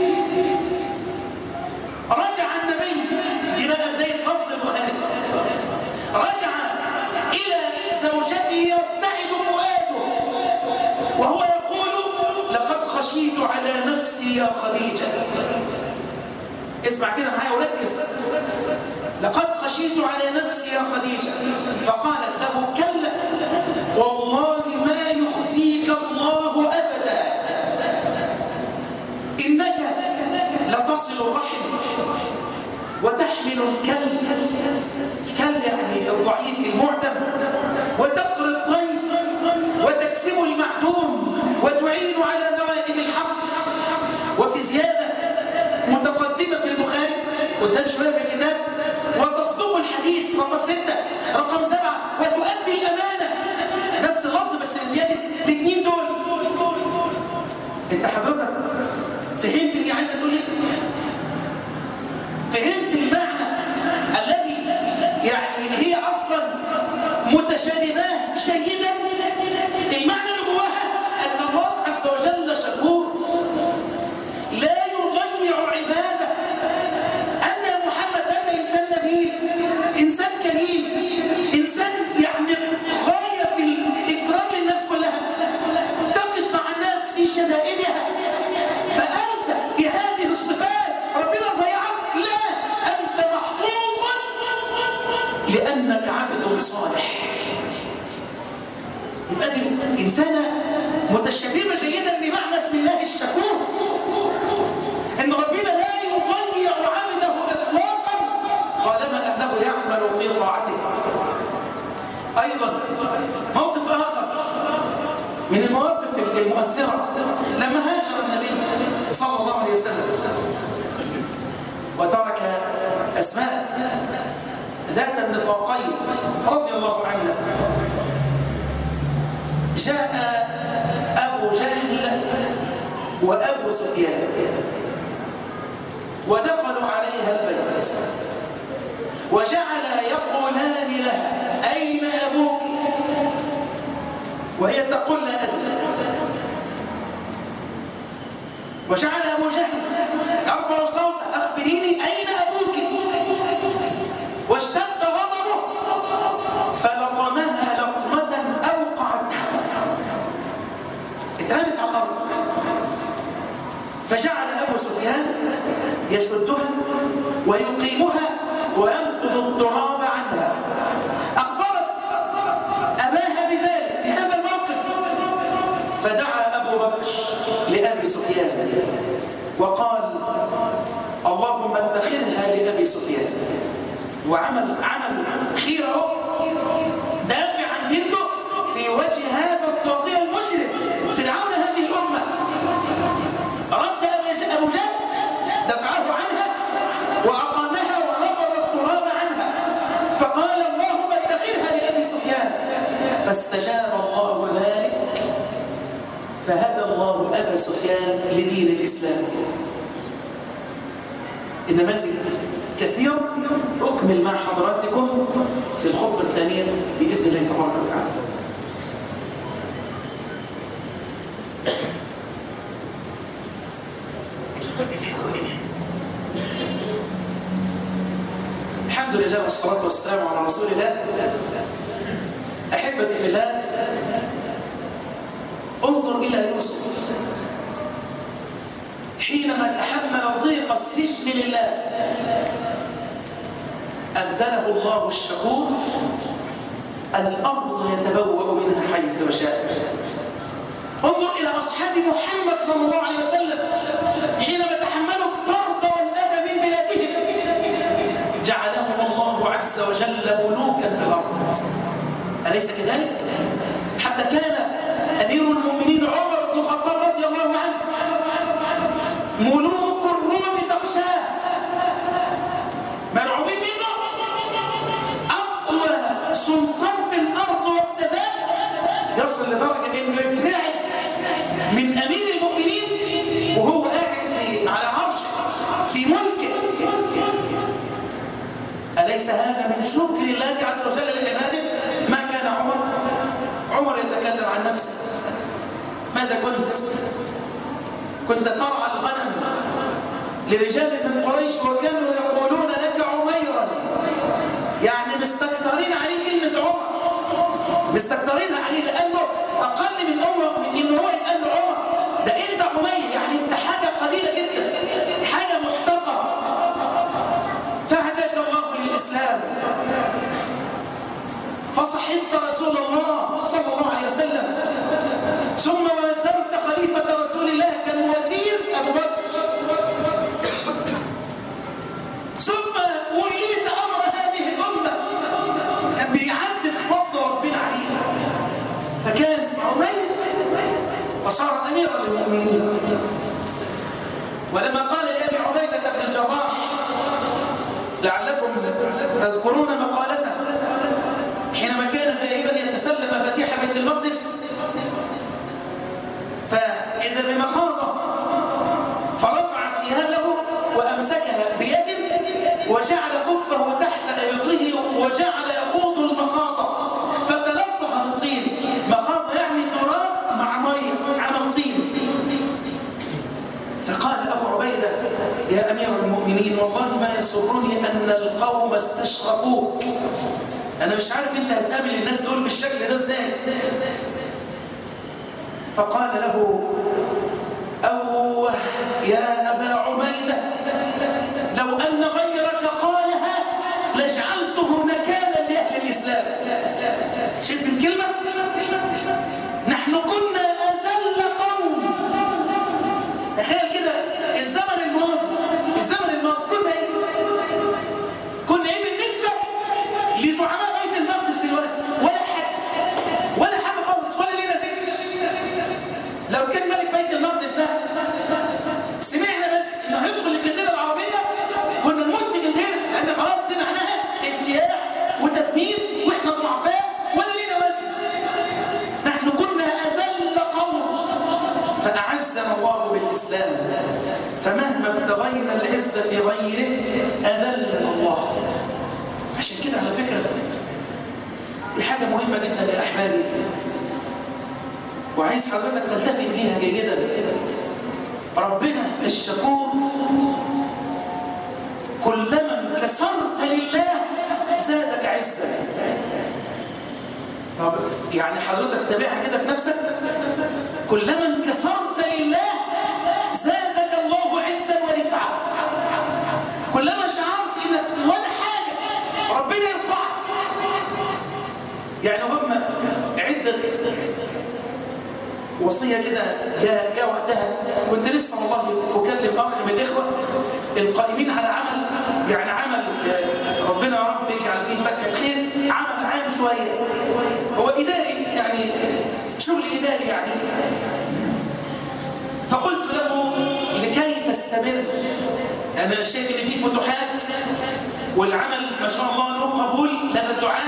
رجع النبي، دي بقى بداية لفظ البخاري، رجع إلى زوجته يرتعد فؤاده وهو يقول لقد خشيت على نفسي يا خديجة خديجة. اسمع كده معايا وركز. لقد خشيت على نفسي يا خديجة، فقالت له كلا والله ما يخزيك الله أبدا، إنك لتصل الرحم وتحمل الكل، الكل يعني الضعيف المعدم، وتقر الضيف وتكسب المعدوم وتعين على نوائب الحق. وفي زيادة متقدمة في البخاري قدام شوية في الكتاب، وتصدق الحديث رقم 6 رقم 7 وتؤدي الأمانة، نفس اللفظ بس بزيادة الاثنين دول. انت حضرتك فهمت اللي عايزة تقول ايه؟ فهمت المعنى الذي يعني هي أصلا متشابهات جيدا؟ المعنى اللي جواها أن الله عز وجل شكور لا يضيع عباده. أنت يا محمد أنت إنسان نبيل، إنسان كريم، إنسان يعني غاية في الإكرام للناس كلها، تقف مع الناس في شدائدها، فأنت بهذه الصفات ربنا ضيعك؟ لا، أنت محفوظ لأنك عبد صالح. يبقى دي إنسانة متشابهة جيدا بمعنى اسم الله الشكور، إن ربنا لا يضيع عبده إطلاقا طالما أنه يعمل في طاعته. أيضا موقف آخر من المواقف المؤثرة، لما هاجر النبي صلى الله عليه وسلم وترك أسماء ذات النطاقين رضي الله عنها، جاء أبو جهل وأبو سفيان ودخلوا عليها البيت وجعل يقولان لها أين أبوك؟ وهي تقول لا أدري. وجعل أبو جهل يرفع صوته أخبريني أين أبوك؟ واشتد غضبه فلطمها لطمة أوقعتها، اترمت على الأرض. فجعل أبو سفيان يشدها ويقيمها وينفض التراب عنها. أخبرت أباها بذلك بهذا الموقف، فدعا أبو بكر لأبي سفيان وقال اللهم ادخرها لأبي سفيان، وعمل خيره دافع عن بنته في وجه هذا الطاغية المجرم فرعون هذه الأمة. رد أبو جهل دفعه عنها وأقامها ونفض التراب عنها، فقال اللهم ادخرها لأبي سفيان، فاستجاب الله ذلك فهدى الله أبا سفيان لدين الإسلام. النماذج كثير أكمل مع حضراتكم في الخطبة الثانية بإذن الله تبارك وتعالى. الحمد لله والصلاة والسلام على رسول الله. أحبتي في الله، انظر إلى يوسف حينما تحمل ضيق السجن لله أبدله الله الشكور الأرض يتبوأ منها حيث يشاء. انظر إلى أصحاب محمد صلى الله عليه وسلم حينما تحملوا الطرد والأذى من بلادهم جعلهم الله عز وجل ملوكا في الأرض. أليس كذلك؟ حتى كان أمير المؤمنين عمر بن الخطاب رضي الله عنه ملوك الروم تخشاه، مرعوبين منه، أقوى سلطان في الأرض واقتزام، يصل لدرجة إنه يترعب من أمير المؤمنين وهو قاعد على عرشه في ملكه. أليس هذا من شكر الله عز وجل لعباده؟ ما كان عمر يتكلم عن نفسه. ماذا كنت ترعى الغنم لرجال من قريش وكانوا يقولون لك عميرا، يعني مستكترين عليه كلمة عمر، مستكترينها عليه لأنه أقل من إنه هو يتقال له عمر، ده أنت عمير، يعني أنت حاجة قليلة جدا. ولما قال لأبي عبيدة بن الجراح لعلكم تذكرون مقالته حينما كان غائبا يتسلم مفاتيح بيت المقدس، فإذا بمخاضة فرفع ثيابه وأمسكها بيده وجعل خفه تحت إبطه وجعل يخوض المخاضة فتلطخ بالطين. مخاضة يعني تراب مع مية عمل طين. فقال أبو عبيدة يا أمير المؤمنين والله ما يسرني أن القوم استشرفوك. أنا مش عارف أنت هتقابل الناس دول بالشكل ده إزاي. فقال له أوه يا أبا عبيدة لو أن غيرك قالها لجعلته نكالا لأهل الإسلام. شفت الكلمة؟ نحن كنا أذل قوم. تخيل كده الزمن الماضي كنا إيه بالنسبة لزعماء بيت المقدس دلوقتي؟ ولا حاجة خالص، ولا لينا ذكر. لو كان ملك بيت المقدس ده سمعنا بس انه هيدخل الجزيرة العربية كنا نموت في جلدنا، لأن خلاص دي معناها اجتياح وتدمير واحنا ضعفاء ولا لينا وزن. نحن كنا أذل قوم فأعزنا الله بالإسلام، فمهما ابتغينا العزة في غيره أذلنا الله. عشان كده على فكرة دي حاجة مهمة جدا يا أحبابي، وعايز حضرتك تلتفت ليها جيدا. ربنا الشكور كلما انكسرت لله زادك عزة. طب يعني حضرتك تابعها كده في نفسك، كلما انكسرت لله زادك الله عزا ورفعة. كلما شعرت انك ولا حاجة ربنا يرفعك. يعني هم عدة وصية كده جاء وقتها. كنت لسه والله أكلم أخ من الإخوة القائمين على عمل، يعني عمل ربنا يا رب يجعل فيه فتحة خير، عمل عام شوية، هو إداري يعني شغل إداري يعني. فقلت له لكي نستمر، أنا شايف إن فيه فتوحات والعمل ما شاء الله له قبول لدى الدعاء،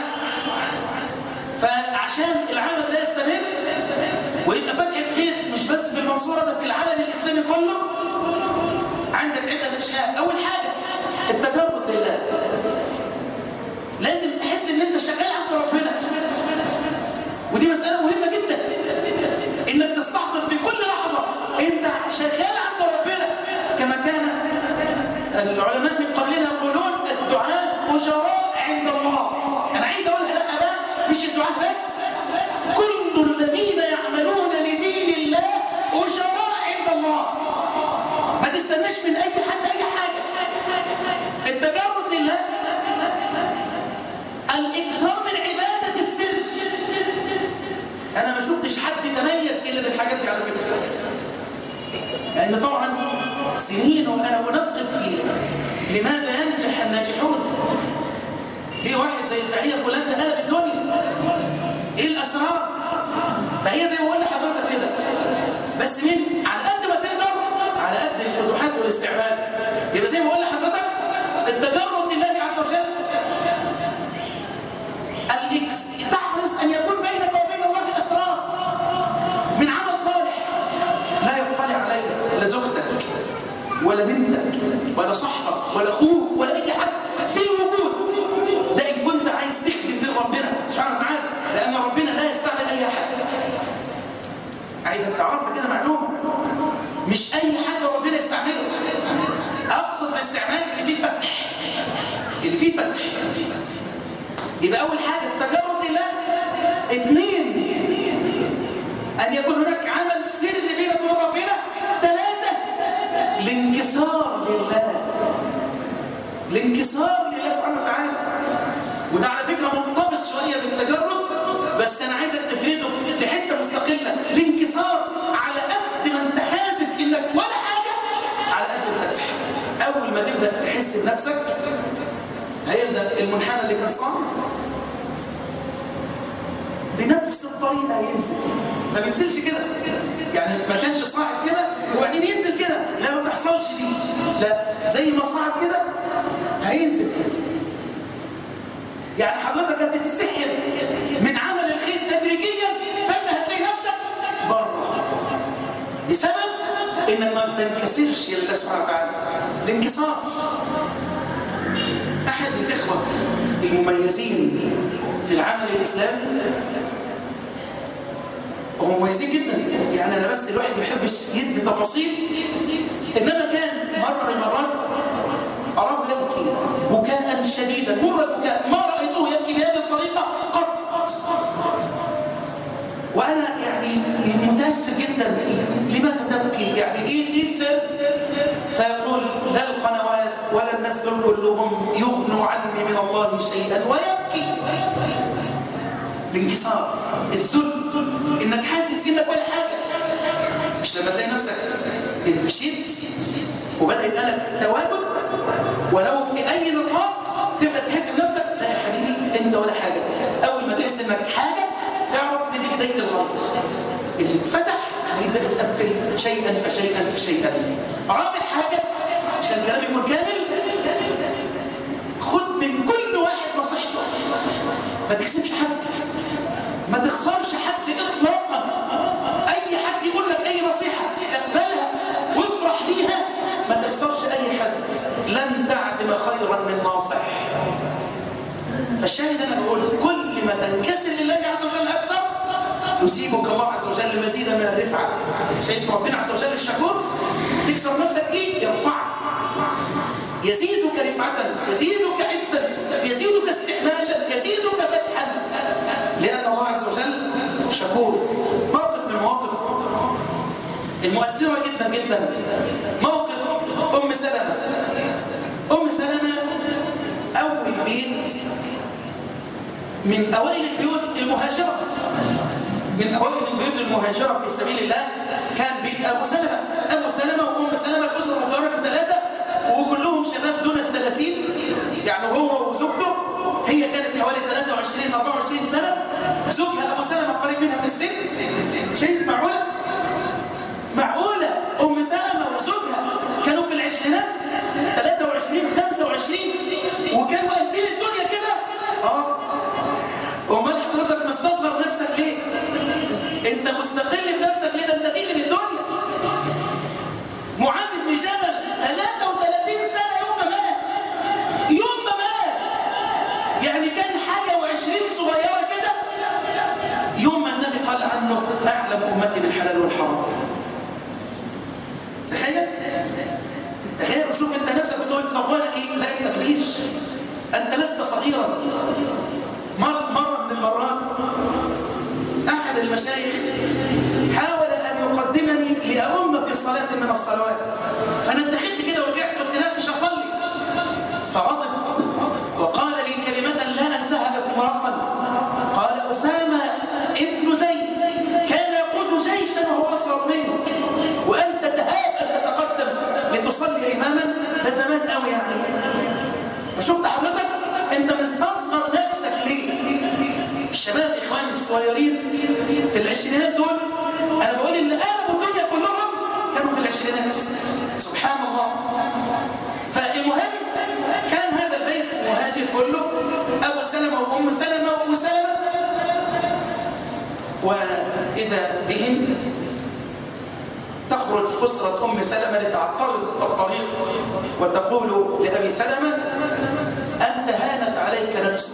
فعشان العمل ده يستمر ويبقى فتحة خير مش بس في المنصورة، ده في العالم الإسلامي كله، عندك عدة أشياء. أول حاجة التجرد لله. لازم تحس إن أنت شغال عند ربنا، ودي مسألة مهمة جدا، إنك تستحضر في كل لحظة أنت شغال عند ربنا. كما كان العلماء من قبلنا يقولون الدعاء أجراء عند الله. أنا عايز أقولها لأ بقى، مش الدعاء بس، كل الذين يعملون لدين الله أجراء عند الله. ما تستناش من أي حد أي حاجة. التجرد لله، الإكثار من عبادة السر. أنا ما شفتش حد تميز إلا بالحاجات دي على فكرة، لأن طبعا سنين وأنا أنقب فيه لماذا ينجح الناجحون. ليه واحد زي الداعية فلان ده قلب الدنيا؟ ايه الاسرار؟ فهي زي ما قلنا حضرتك كده، بس مين على قد ما تقدر على قد الفتوحات والاستعمال. يبقى زي ما قلنا حضرتك التجرد لله عز وجل، تحرص ان يكون بينك وبين الله اسرار من عمل صالح لا يطلع عليه لا زوجتك ولا بنتك ولا صاحبك ولا اخوك ولا اي حد في الوجود. ده ان كنت عايز تخدم بيه ربنا سبحانه وتعالى، لأن ربنا لا يستعمل أي حد. عايزك تعرفها كده معلومة، مش أي حد ربنا يستعمله. أقصد بالاستعمال اللي فيه فتح. يبقى أول حاجة التجرد لله. 2 أن يكون هناك عمل سر بينك وبين ربنا. 3 الانكسار لله سبحانه وتعالى. وده على فكرة مرتبط شوية بالتجرد، بس أنا عايزك تفرده في حتة مستقلة. الانكسار على قد ما أنت حاسس إنك ولا حاجة على قد الفتح. أول ما تبدأ تحس بنفسك هيبدأ المنحنى اللي كان صامت بنفس الطريقة ينزل. ما بينزلش كده، يعني ما كانش صاعد كده وبعدين ينزل كده، لا ما بتحصلش. تحصلش دي، لا، زي ما صعد كده هينزل كده. يعني حضرتك هتتسحب من عمل الخير تدريجيا، فجأة هتلاقي نفسك بره بسبب انك ما بتنكسرش لله سبحانه وتعالى. الانكسار. احد الاخوه المميزين في العمل الاسلامي، وهم مميزين جدا، يعني انا بس الواحد ما يحبش يدي تفاصيل، انما كان مره من المرات اراه يبكي بكاء شديدا، مر البكاء، ما رايته يبكي بهذه الطريقه قط. وانا يعني متاسف جدا، لماذا تبكي؟ يعني ايه السر؟ فيقول لا القنوات ولا الناس دول كلهم يغنوا عني من الله شيئا، ويبكي. الانكسار، الذل، انك حاسس انك ولا حاجه. مش لما تلاقي نفسك انت شئت وبدا يبقى لك تواجد ولو في اي نطاق، تبدا تحس بنفسك لا يا حبيبي انت ولا حاجه. اول ما تحس انك حاجه تعرف ان دي بدايه الغلط. اللي اتفتح هيبدا يتقفل شيئا فشيئا فشيئا. رابع حاجه عشان الكلام يكون كامل، خد من كل واحد نصيحته، ما تكسبش حد، ما تخسرش حد اطلاقا. اي حد يقول لك اي نصيحه اقبلها وافرح بيها، ما تخسرش اي حد. لن تعدم خيرا من ناصح. فالشاهد انا بقول كل ما تنكسر لله عز وجل اكثر، يسيبك الله عز وجل مزيدا من الرفعه. شايف ربنا عز وجل الشكور؟ تكسر نفسك ليه؟ يرفعك، يزيدك رفعه، يزيدك عزا، يزيدك استعمالا، يزيدك فتحا، لان الله عز وجل شكور. موقف من المواقف المؤثره جدا جدا، موقف ام سلمة. ام سلمة اول بيت من اوائل البيوت المهاجره، من اوائل البيوت المهاجره في سبيل الله كان بيت ابو سلمة. ابو سلمة وام سلمة الاسره مكونه من 3 وكلهم شباب دون ال30، يعني هو وزوجته، هي كانت حوالي 23 24 سنه، زوجها ابو سلمة قريب منها في السن. شايف معقوله؟ معقوله ام سلمة وزوجها كانوا في العشرينات 23 25 وكانوا قلبين الدنيا كده؟ امال حضرتك مستصغر نفسك ليه؟ انت مستقل بنفسك ليه؟ ده انت تيجي للدنيا. معاذ بن جبل 33 سنه يوم ما مات، يوم ما مات، يعني كان حاجه و20 صغيره كده، يوم ما النبي قال عنه اعلم امتي بالحلال والحرام. تخيل وشوف انت نفسك بتقول طب وانا ايه؟ لا انت ليش؟ انت لست صغيرا. مرة من المرات احد المشايخ حاول ان يقدمني لأؤم في صلاة من الصلوات، فانا اتخذت كده ورجعت قلت لا مش هصلي. فغضب وقال لي كلمة لا انساها اطلاقا. قال أسامة ابن زيد كان يقود جيشا وهو اصغر منك، وانت تهاب ان تتقدم لتصلي اماما، ده زمان قوي يعني. فشفت حضرتك انت مستصغر نفسك ليه؟ الشباب اخواني الصغيرين في العشرينات دول، انا بقول ان قلبوا الدنيا كلهم كانوا في العشرينات، سبحان الله. فالمهم كان هذا البيت مهاجر كله، ابو سلمة وام سلمة وسلمة، واذا بهم تخرج أسرة أم سلمة لتعترض الطريق وتقول لأبي سلمة أنت هانت عليك نفسك،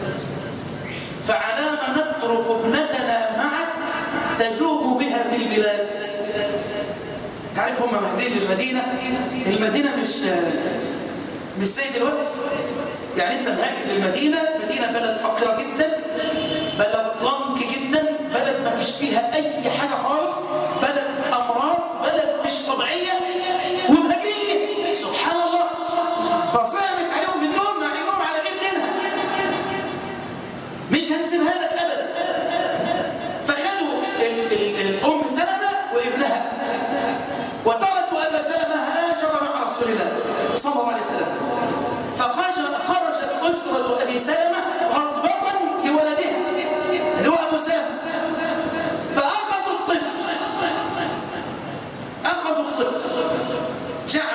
فعلام نترك ابنتنا معك تجوب بها في البلاد. تعرف هم مهاجرين للمدينة، المدينة مش زي دلوقتي. يعني أنت مهاجر للمدينة، مدينة بلد فقيرة جدا، بلد ضنك جدا، بلد ما فيش فيها أي حاجة خالص، بلد أمراض، بلد مش طبيعية، ومهاجرين سبحان الله. فصعبت عليهم بالنوم مع إنهم على غير دينها، مش هنسيبها لك أبدا. فخدوا الأم سلمة وابنها وتركوا أبا سلمة هاجر مع رسول الله صلى الله عليه وسلم. فخرجت أسرة أبي سلمة خطبة لولدها اللي هو أبو سلمة، فأخذوا الطفل، جعل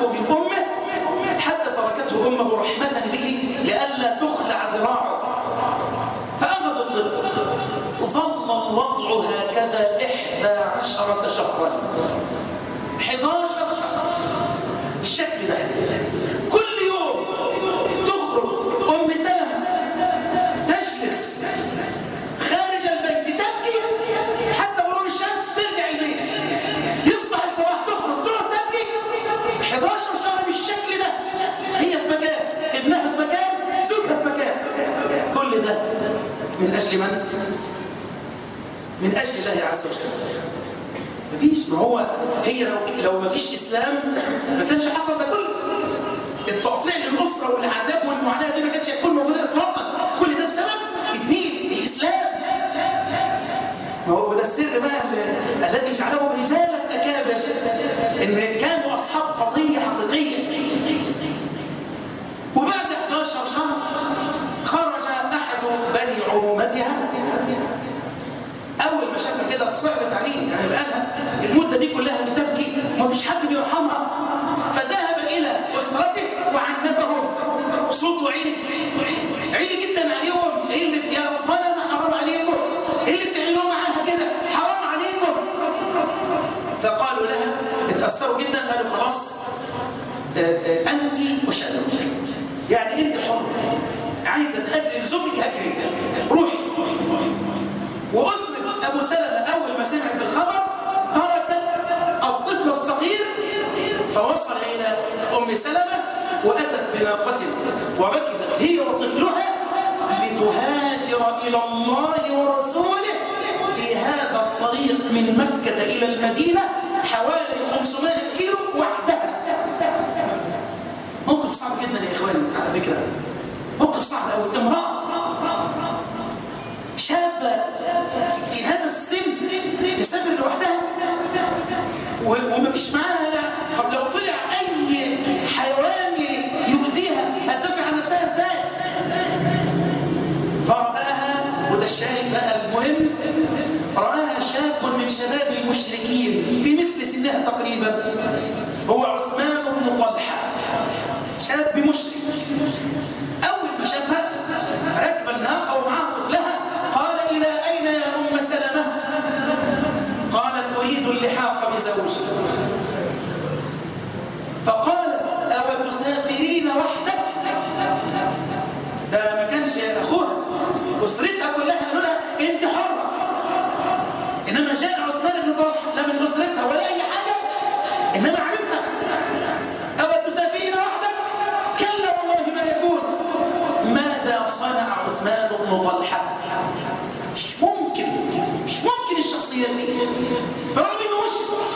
أخذته من أمه حتى تركته أمه رحمة به لئلا تخلع ذراعه. فأخذ الطفل، ظل الوضع هكذا 11 شهرا. 11 شهرا بالشكل ده. كل يوم تخرج أم سلمة تجلس خارج البيت تبكي حتى غروب الشمس، ترجع البيت يصبح الصباح تخرج تقعد تبكي. 11 شهر بالشكل ده. هي في مكان، ابنها في مكان، زوجها في مكان. كل ده من أجل من؟ من أجل الله عز وجل. مفيش، ما هو هي لو مفيش إسلام ما كانش حصل ده كله. التقطيع للأسرة والعذاب والمعاناة دي ما كانش هيكون موجود إطلاقا. كل ده بسبب الدين، الإسلام. ما هو ده السر بقى الذي جعله رجالا أكابر، إن كانوا أصحاب قضية حقيقية. وبعد 11 شهر خرج أحد بني عمومتها. أول ما شافها كده صعبت عليه، يعني بقالها المدة دي كلها بتبكي ومفيش حد بيرحمها. فذهب إلى أسرته وعنفهم. صوته عيني جدا عليهم. إيه اللي يا رفانة حرام عليكم؟ إيه اللي بتعملوه معاها كده؟ حرام عليكم. فقالوا لها، اتأثروا جدا، قالوا خلاص أنت وشأنك، يعني أنت حر، عايزة تهجري لزوجك هجري، روحي. وأسرة أبو سلمة أول ما سمعت بالخبر تركت الطفل الصغير فوصل إلى أم سلمة وأتت بناقته وركبت هي وطفلها لتهاجر إلى الله ورسوله في هذا الطريق من مكة إلى المدينة حوالي 500 كيلو وحدها. موقف صعب جدا يا إخواني، على فكرة موقف صعب أوي. امرأة شابة في هذا السن تسافر لوحدها وما فيش معاها. طب لو طلع أي حيوان يؤذيها هتدافع عن نفسها ازاي؟ فرآها، وده الشاهد بقى المهم، رآها شاب من شباب المشركين في مثل سنها تقريبا، هو عثمان بن طلحة، شاب مشرك. أول ما شافها ركب الناقة ومعها طفلها، قال إلى أين يا أم سلمة؟ قالت أريد اللحاق بزوجي. فقال أو تسافرين وحدك؟ ده ما كانش أخوها، أسرتها كلها قالوا لها أنت حرة. إنما جاء عثمان بن طلحة لا من أسرتها ولا أي حاجة، إنما عرفها. أو تسافرين وحدك؟ كلا والله ما يكون. ماذا صنع عثمان بن طلحة؟ مش ممكن الشخصيات دي، برغم انه مشرك.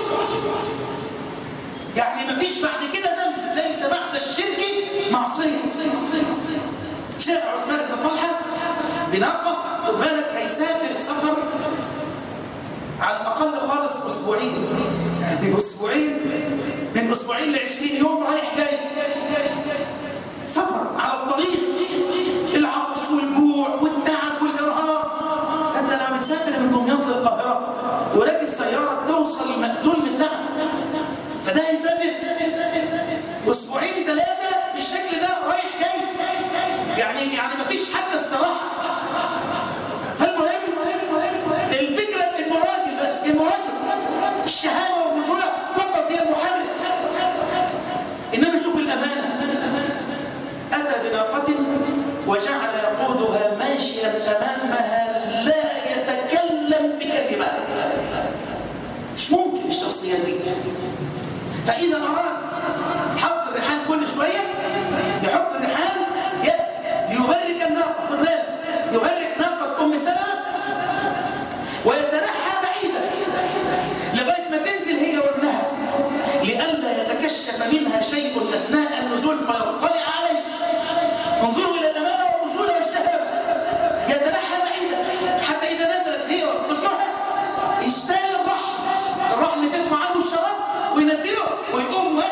يعني مفيش بعد كده ذنب، ليس بعد الشرك معصية. جاء عثمان بن طلحة بناقة، خد بالك هيسافر السفر على الأقل خالص أسبوعين، يعني أسبوعين، من أسبوعين ل20 يوم رايح جاي سفر على الطريق، العطش والجوع والتعب والإرهاق. أنت لما بتسافر من دمياط للقاهرة وراكب سيارة توصل مقتول من التعب، فده هيسافر أسبوعين 3 بالشكل ده رايح جاي، يعني مفيش حتى استراحة. فالمهم الفكرة المراجل، بس المراجل الشهامة والرجولة فقط هي المحرك. إنما شوف الأمانة، أتى بناقة وجعل يقودها ماشيا أمامها لا يتكلم بكلمة. مش ممكن الشخصيات دي. فإذا أراد حط الرحال كل شوية، يحط الرحال يأتي ليبرك الناقة، خد بالك يبرك ناقة أم سلمة ويتنحى بعيدا لغاية ما تنزل هي وابنها لئلا يتكشف منها شيء أثناء النزول فيطلع عليه. انظروا إلى الأمانة والرجولة والشهامة. يتنحى بعيدا حتى إذا نزلت هي وطفلها اشتال الرحل اللي في الطعام والشراب وينزله ويقوم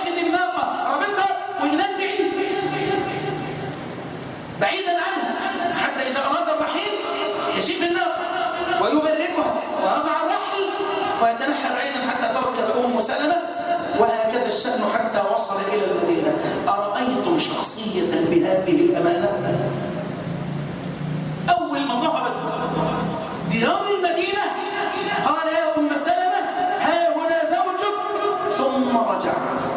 إلى المدينة أرأيتم شخصية بهذه الأمانة؟ أول ما ظهرت ديار المدينة قال يا أم سلمة ها هنا زوجك، ثم رجع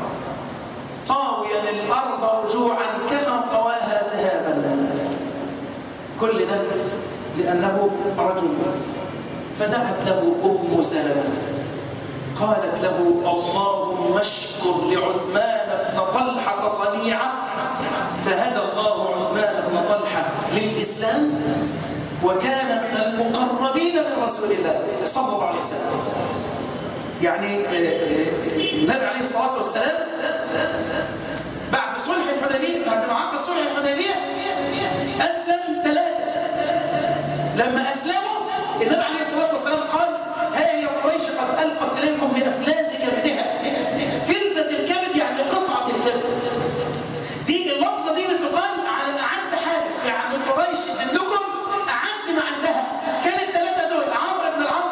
طاويا الأرض رجوعا كما طواها ذهابا. كل ده لأنه رجل. فدعت له أم سلمة قالت له اللهم اشكر لعثمان بن طلحة صنيعه، فهدى الله عثمان بن طلحة للإسلام وكان من المقربين من رسول الله صلى الله عليه وسلم. يعني النبي عليه الصلاة والسلام بعد صلح الحديبية، بعد ما عقد صلح الحديبية أسلم 3. لما أسلموا النبي عليه الصلاة والسلام قال ها هي قريش قد ألقت إليكم من أفلاذ كبدها. فلذة الكبد يعني قطعة الكبد. دي اللفظة دي بتقال على أعز حاجة، يعني قريش ادتكم أعز ما عندها. كان ال3 دول عمرو بن العاص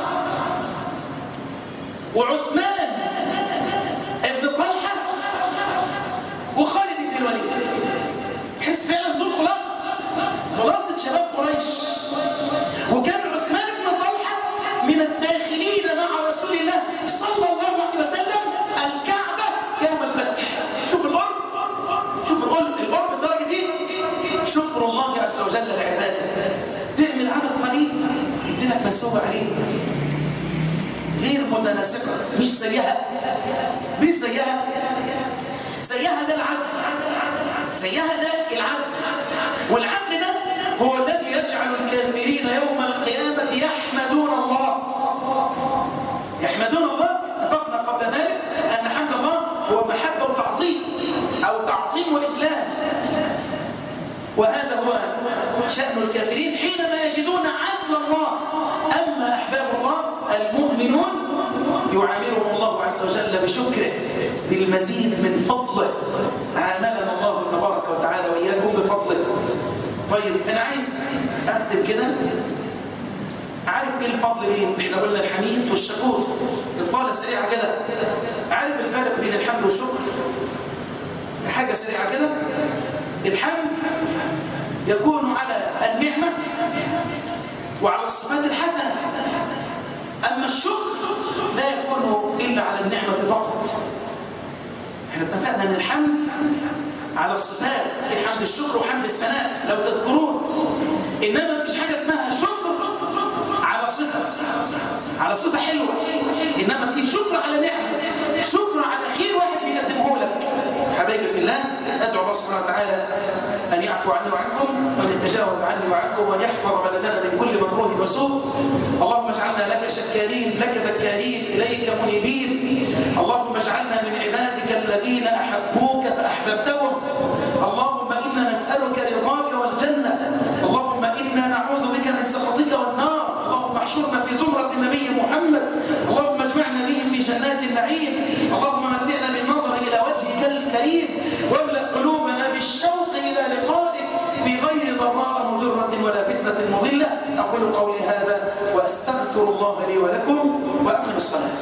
وعثمان بن طلحة وخالد بن الوليد. تحس فعلا دول خلاصة شباب قريش. وكان عثمان بن طلحة من الداخلين مع رسول الله صلى الله عليه وسلم الكعبة يوم الفتح. شوف القرب، شوف القرب لدرجة دي. شكر الله عز وجل لعباده. تعمل عمل قليل يديلك مسوب عليه، غير متناسقة، مش زيها ده العدل، زيها ده العدل. والعدل ده هو الذي يجعل الكافرين يوم القيامة يحمدون الله. اتفقنا قبل ذلك أن حمد الله هو محبة وتعظيم أو تعظيم وإجلال، وهذا هو شأن الكافرين حينما يجدون عدل الله. أما أحباب الله المؤمنون يعاملهم الله عز وجل بشكره بالمزيد من فضله. عاملنا الله تبارك وتعالى وإياكم بفضله. طيب أنا عايز أختم كده. عارف إيه الفضل بين؟ إحنا قلنا الحميد والشكور. الفضل سريعة كده. عارف الفرق بين الحمد والشكر؟ حاجة سريعة كده. الحمد يكون على النعمة وعلى الصفات الحسنة، أما الشكر لا يكون إلا على النعمة فقط. احنا اتفقنا أن الحمد على الصفات، في حمد الشكر وحمد الثناء لو تذكرون. إنما مفيش حاجة اسمها شكر على صفة حلوة، إنما في شكر على نعمة، شكر على خير واحد بيقدمه لك. حبايبي في الله، أدعو الله سبحانه وتعالى أن يعفو عني وعنكم وأن يتجاوز عني وعنكم وأن يحفظ بلدنا من كل مكروه وسوء. اللهم اجعلنا لك شكارين، لك ذكارين، إليك منيبين. اللهم اجعلنا من عبادك الذين أحبوك فأحببتهم. اللهم إنا نسألك رضاك والجنة. اللهم إنا نعوذ بك من سخطك والنار. اللهم احشرنا في زمرة النبي محمد. اللهم اجمعنا به في جنات النعيم. اللهم متعنا بالنظر إلى وجهك الكريم، واملأ قلوبنا بالشوق إلى لقائك في غير ضراء مضرة ولا فتنة مضلة. أقول قولي هذا وأستغفر الله لي ولكم وأقم الصلاة.